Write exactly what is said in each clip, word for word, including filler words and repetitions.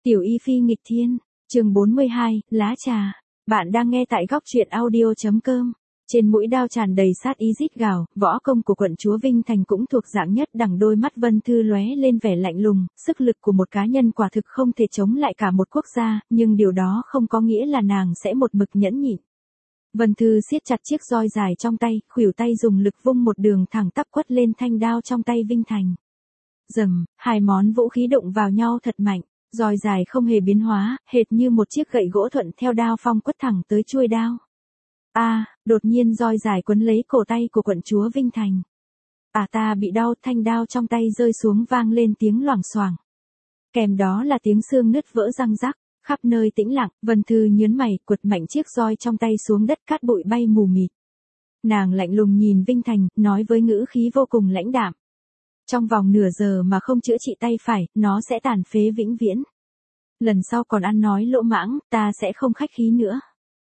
Tiểu Y Phi nghịch thiên, chương bốn mươi hai, lá trà. Bạn đang nghe tại góc truyện audio chấm com. Trên mũi đao tràn đầy sát ý rít gào, võ công của quận chúa Vinh Thành cũng thuộc dạng nhất đẳng, đôi mắt Vân Thư lóe lên vẻ lạnh lùng, sức lực của một cá nhân quả thực không thể chống lại cả một quốc gia, nhưng điều đó không có nghĩa là nàng sẽ một mực nhẫn nhịn. Vân Thư siết chặt chiếc roi dài trong tay, khuỷu tay dùng lực vung một đường thẳng tắp quất lên thanh đao trong tay Vinh Thành. Rầm, hai món vũ khí đụng vào nhau thật mạnh. Roi dài không hề biến hóa, hệt như một chiếc gậy gỗ thuận theo đao phong quất thẳng tới chuôi đao. A, à, đột nhiên roi dài quấn lấy cổ tay của quận chúa Vinh Thành. À ta bị đau, thanh đao trong tay rơi xuống vang lên tiếng loảng xoảng. Kèm đó là tiếng xương nứt vỡ răng rắc, khắp nơi tĩnh lặng, Vân Thư nhớn mày, quật mạnh chiếc roi trong tay xuống đất, cát bụi bay mù mịt. Nàng lạnh lùng nhìn Vinh Thành, nói với ngữ khí vô cùng lãnh đạm. Trong vòng nửa giờ mà không chữa trị tay phải, nó sẽ tàn phế vĩnh viễn. Lần sau còn ăn nói lỗ mãng, ta sẽ không khách khí nữa.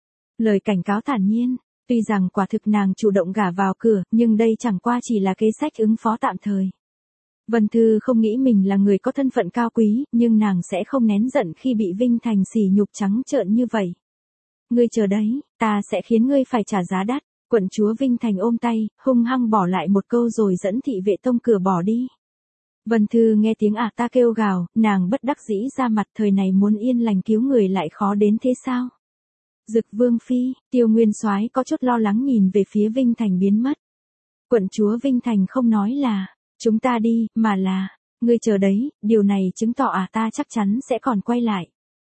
Lời cảnh cáo thản nhiên, tuy rằng quả thực nàng chủ động gả vào cửa, nhưng đây chẳng qua chỉ là kế sách ứng phó tạm thời. Vân Thư không nghĩ mình là người có thân phận cao quý, nhưng nàng sẽ không nén giận khi bị Vinh Thành sỉ nhục trắng trợn như vậy. Ngươi chờ đấy, ta sẽ khiến ngươi phải trả giá đắt. Quận chúa Vinh Thành ôm tay, hung hăng bỏ lại một câu rồi dẫn thị vệ tông cửa bỏ đi. Vân Thư nghe tiếng à ta kêu gào, nàng bất đắc dĩ ra mặt, thời này muốn yên lành cứu người lại khó đến thế sao? Dực Vương Phi, Tiêu Nguyên Soái có chút lo lắng nhìn về phía Vinh Thành biến mất. Quận chúa Vinh Thành không nói là, chúng ta đi, mà là, ngươi chờ đấy, điều này chứng tỏ à ta chắc chắn sẽ còn quay lại.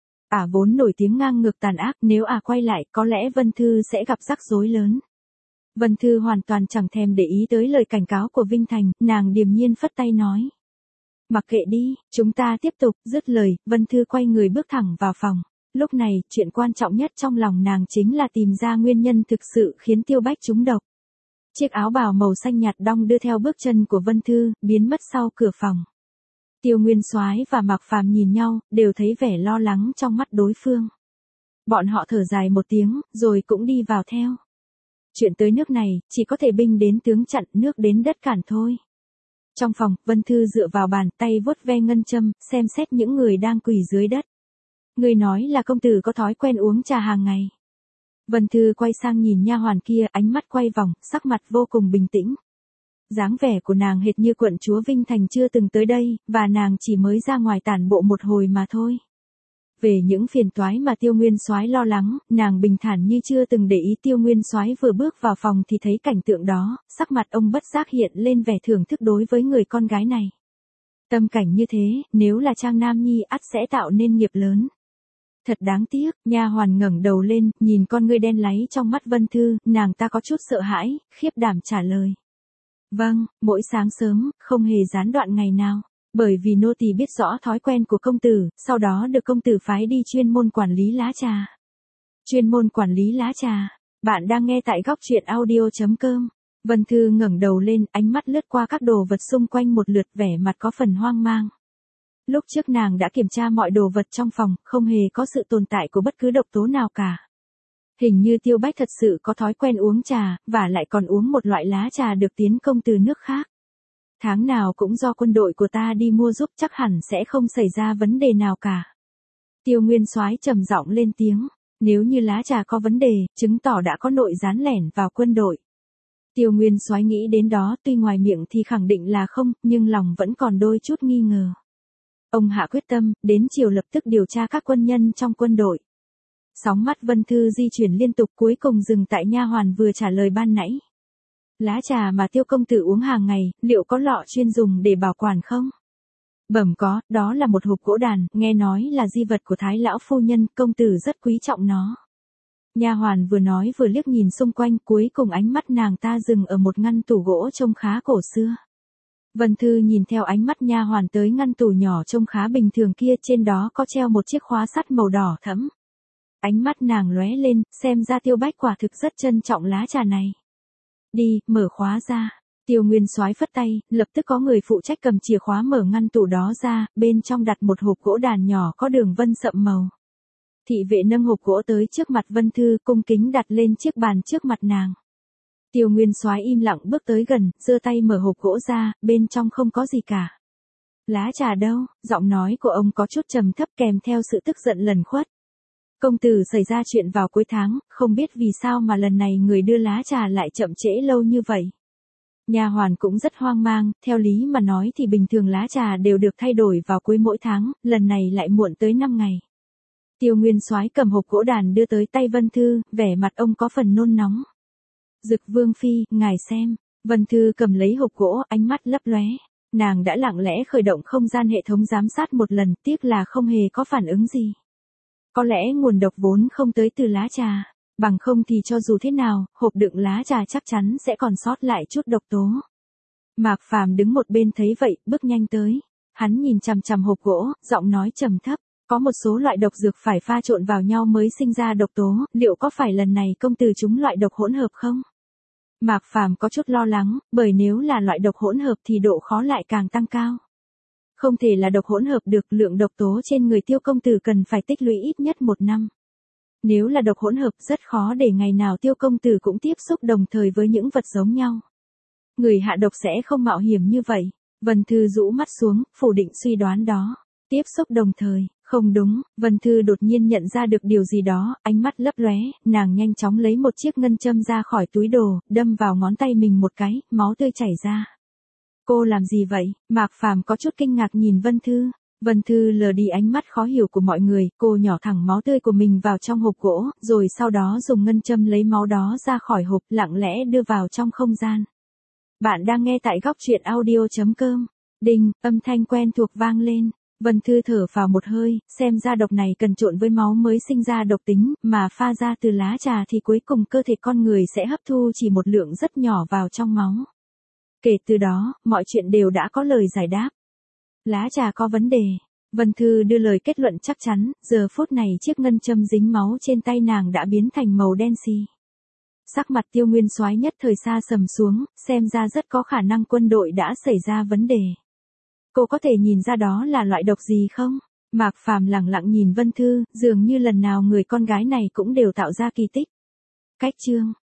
À vốn nổi tiếng ngang ngược tàn ác, nếu à quay lại, có lẽ Vân Thư sẽ gặp rắc rối lớn. Vân Thư hoàn toàn chẳng thèm để ý tới lời cảnh cáo của Vinh Thành, nàng điềm nhiên phất tay nói. Mặc kệ đi, chúng ta tiếp tục, dứt lời, Vân Thư quay người bước thẳng vào phòng. Lúc này, chuyện quan trọng nhất trong lòng nàng chính là tìm ra nguyên nhân thực sự khiến Tiêu Bách trúng độc. Chiếc áo bào màu xanh nhạt đong đưa theo bước chân của Vân Thư, biến mất sau cửa phòng. Tiêu Nguyên Soái và Mạc Phàm nhìn nhau, đều thấy vẻ lo lắng trong mắt đối phương. Bọn họ thở dài một tiếng, rồi cũng đi vào theo. Chuyện tới nước này, chỉ có thể binh đến tướng chặn, nước đến đất cản thôi. Trong phòng, Vân Thư dựa vào bàn, tay vuốt ve ngân châm, xem xét những người đang quỳ dưới đất. Người nói là công tử có thói quen uống trà hàng ngày. Vân Thư quay sang nhìn nha hoàn kia, ánh mắt quay vòng, sắc mặt vô cùng bình tĩnh. Dáng vẻ của nàng hệt như quận chúa Vinh Thành chưa từng tới đây, và nàng chỉ mới ra ngoài tản bộ một hồi mà thôi. Về những phiền toái mà Tiêu Nguyên Soái lo lắng, nàng bình thản như chưa từng để ý. Tiêu Nguyên Soái vừa bước vào phòng thì thấy cảnh tượng đó, sắc mặt ông bất giác hiện lên vẻ thưởng thức đối với người con gái này. Tâm cảnh như thế, nếu là Trang Nam Nhi ắt sẽ tạo nên nghiệp lớn. Thật đáng tiếc, nha hoàn ngẩng đầu lên, nhìn con ngươi đen láy trong mắt Vân Thư, nàng ta có chút sợ hãi, khiếp đảm trả lời. Vâng, mỗi sáng sớm, không hề gián đoạn ngày nào. Bởi vì nô tỳ biết rõ thói quen của công tử, sau đó được công tử phái đi chuyên môn quản lý lá trà. Chuyên môn quản lý lá trà. Bạn đang nghe tại góc truyện audio chấm com. Vân Thư ngẩng đầu lên, ánh mắt lướt qua các đồ vật xung quanh một lượt, vẻ mặt có phần hoang mang. Lúc trước nàng đã kiểm tra mọi đồ vật trong phòng, không hề có sự tồn tại của bất cứ độc tố nào cả. Hình như Tiêu Bách thật sự có thói quen uống trà, và lại còn uống một loại lá trà được tiến công từ nước khác. Tháng nào cũng do quân đội của ta đi mua giúp, chắc hẳn sẽ không xảy ra vấn đề nào cả. Tiêu Nguyên Soái trầm giọng lên tiếng, nếu như lá trà có vấn đề, chứng tỏ đã có nội gián lẻn vào quân đội. Tiêu Nguyên Soái nghĩ đến đó, tuy ngoài miệng thì khẳng định là không, nhưng lòng vẫn còn đôi chút nghi ngờ. Ông hạ quyết tâm, đến chiều lập tức điều tra các quân nhân trong quân đội. Sóng mắt Vân Thư di chuyển liên tục, cuối cùng dừng tại nha hoàn vừa trả lời ban nãy. Lá trà mà Tiêu công tử uống hàng ngày, liệu có lọ chuyên dùng để bảo quản không? Bẩm có, đó là một hộp gỗ đàn, nghe nói là di vật của Thái lão phu nhân, công tử rất quý trọng nó. Nha hoàn vừa nói vừa liếc nhìn xung quanh, cuối cùng ánh mắt nàng ta dừng ở một ngăn tủ gỗ trông khá cổ xưa. Vân Thư nhìn theo ánh mắt nha hoàn tới ngăn tủ nhỏ trông khá bình thường kia, trên đó có treo một chiếc khóa sắt màu đỏ thẫm. Ánh mắt nàng lóe lên, xem ra Tiêu Bách quả thực rất trân trọng lá trà này. Đi, mở khóa ra. Tiêu Nguyên Soái phất tay, lập tức có người phụ trách cầm chìa khóa mở ngăn tủ đó ra, bên trong đặt một hộp gỗ đàn nhỏ có đường vân sậm màu. Thị vệ nâng hộp gỗ tới trước mặt Vân Thư, cung kính đặt lên chiếc bàn trước mặt nàng. Tiêu Nguyên Soái im lặng bước tới gần, giơ tay mở hộp gỗ ra, bên trong không có gì cả. Lá trà đâu? Giọng nói của ông có chút trầm thấp kèm theo sự tức giận lẩn khuất. Công tử xảy ra chuyện vào cuối tháng, không biết vì sao mà lần này người đưa lá trà lại chậm trễ lâu như vậy. Nha hoàn cũng rất hoang mang, theo lý mà nói thì bình thường lá trà đều được thay đổi vào cuối mỗi tháng, lần này lại muộn tới năm ngày. Tiêu Nguyên Soái cầm hộp gỗ đàn đưa tới tay Vân Thư, vẻ mặt ông có phần nôn nóng. Dực Vương phi, ngài xem. Vân Thư cầm lấy hộp gỗ, ánh mắt lấp lóe. Nàng đã lặng lẽ khởi động không gian hệ thống giám sát một lần, tiếc là không hề có phản ứng gì. Có lẽ nguồn độc vốn không tới từ lá trà, bằng không thì cho dù thế nào, hộp đựng lá trà chắc chắn sẽ còn sót lại chút độc tố. Mạc Phàm đứng một bên thấy vậy, bước nhanh tới. Hắn nhìn chằm chằm hộp gỗ, giọng nói trầm thấp, có một số loại độc dược phải pha trộn vào nhau mới sinh ra độc tố, liệu có phải lần này công tử trúng loại độc hỗn hợp không? Mạc Phàm có chút lo lắng, bởi nếu là loại độc hỗn hợp thì độ khó lại càng tăng cao. Không thể là độc hỗn hợp được, lượng độc tố trên người Tiêu công tử cần phải tích lũy ít nhất một năm. Nếu là độc hỗn hợp rất khó để ngày nào Tiêu công tử cũng tiếp xúc đồng thời với những vật giống nhau. Người hạ độc sẽ không mạo hiểm như vậy. Vân Thư rũ mắt xuống, phủ định suy đoán đó. Tiếp xúc đồng thời, không đúng, Vân Thư đột nhiên nhận ra được điều gì đó, ánh mắt lấp lóe, nàng nhanh chóng lấy một chiếc ngân châm ra khỏi túi đồ, đâm vào ngón tay mình một cái, máu tươi chảy ra. Cô làm gì vậy? Mạc Phàm có chút kinh ngạc nhìn Vân Thư. Vân Thư lờ đi ánh mắt khó hiểu của mọi người, cô nhỏ thẳng máu tươi của mình vào trong hộp gỗ, rồi sau đó dùng ngân châm lấy máu đó ra khỏi hộp, lặng lẽ đưa vào trong không gian. Bạn đang nghe tại góc truyện audio chấm com. Đinh, âm thanh quen thuộc vang lên. Vân Thư thở vào một hơi, xem ra độc này cần trộn với máu mới sinh ra độc tính, mà pha ra từ lá trà thì cuối cùng cơ thể con người sẽ hấp thu chỉ một lượng rất nhỏ vào trong máu. Kể từ đó, mọi chuyện đều đã có lời giải đáp. Lá trà có vấn đề. Vân Thư đưa lời kết luận chắc chắn, giờ phút này chiếc ngân châm dính máu trên tay nàng đã biến thành màu đen xì. Sắc mặt Tiêu Nguyên Soái nhất thời xa sầm xuống, xem ra rất có khả năng quân đội đã xảy ra vấn đề. Cô có thể nhìn ra đó là loại độc gì không? Mạc Phàm lặng lặng nhìn Vân Thư, dường như lần nào người con gái này cũng đều tạo ra kỳ tích. Cách chương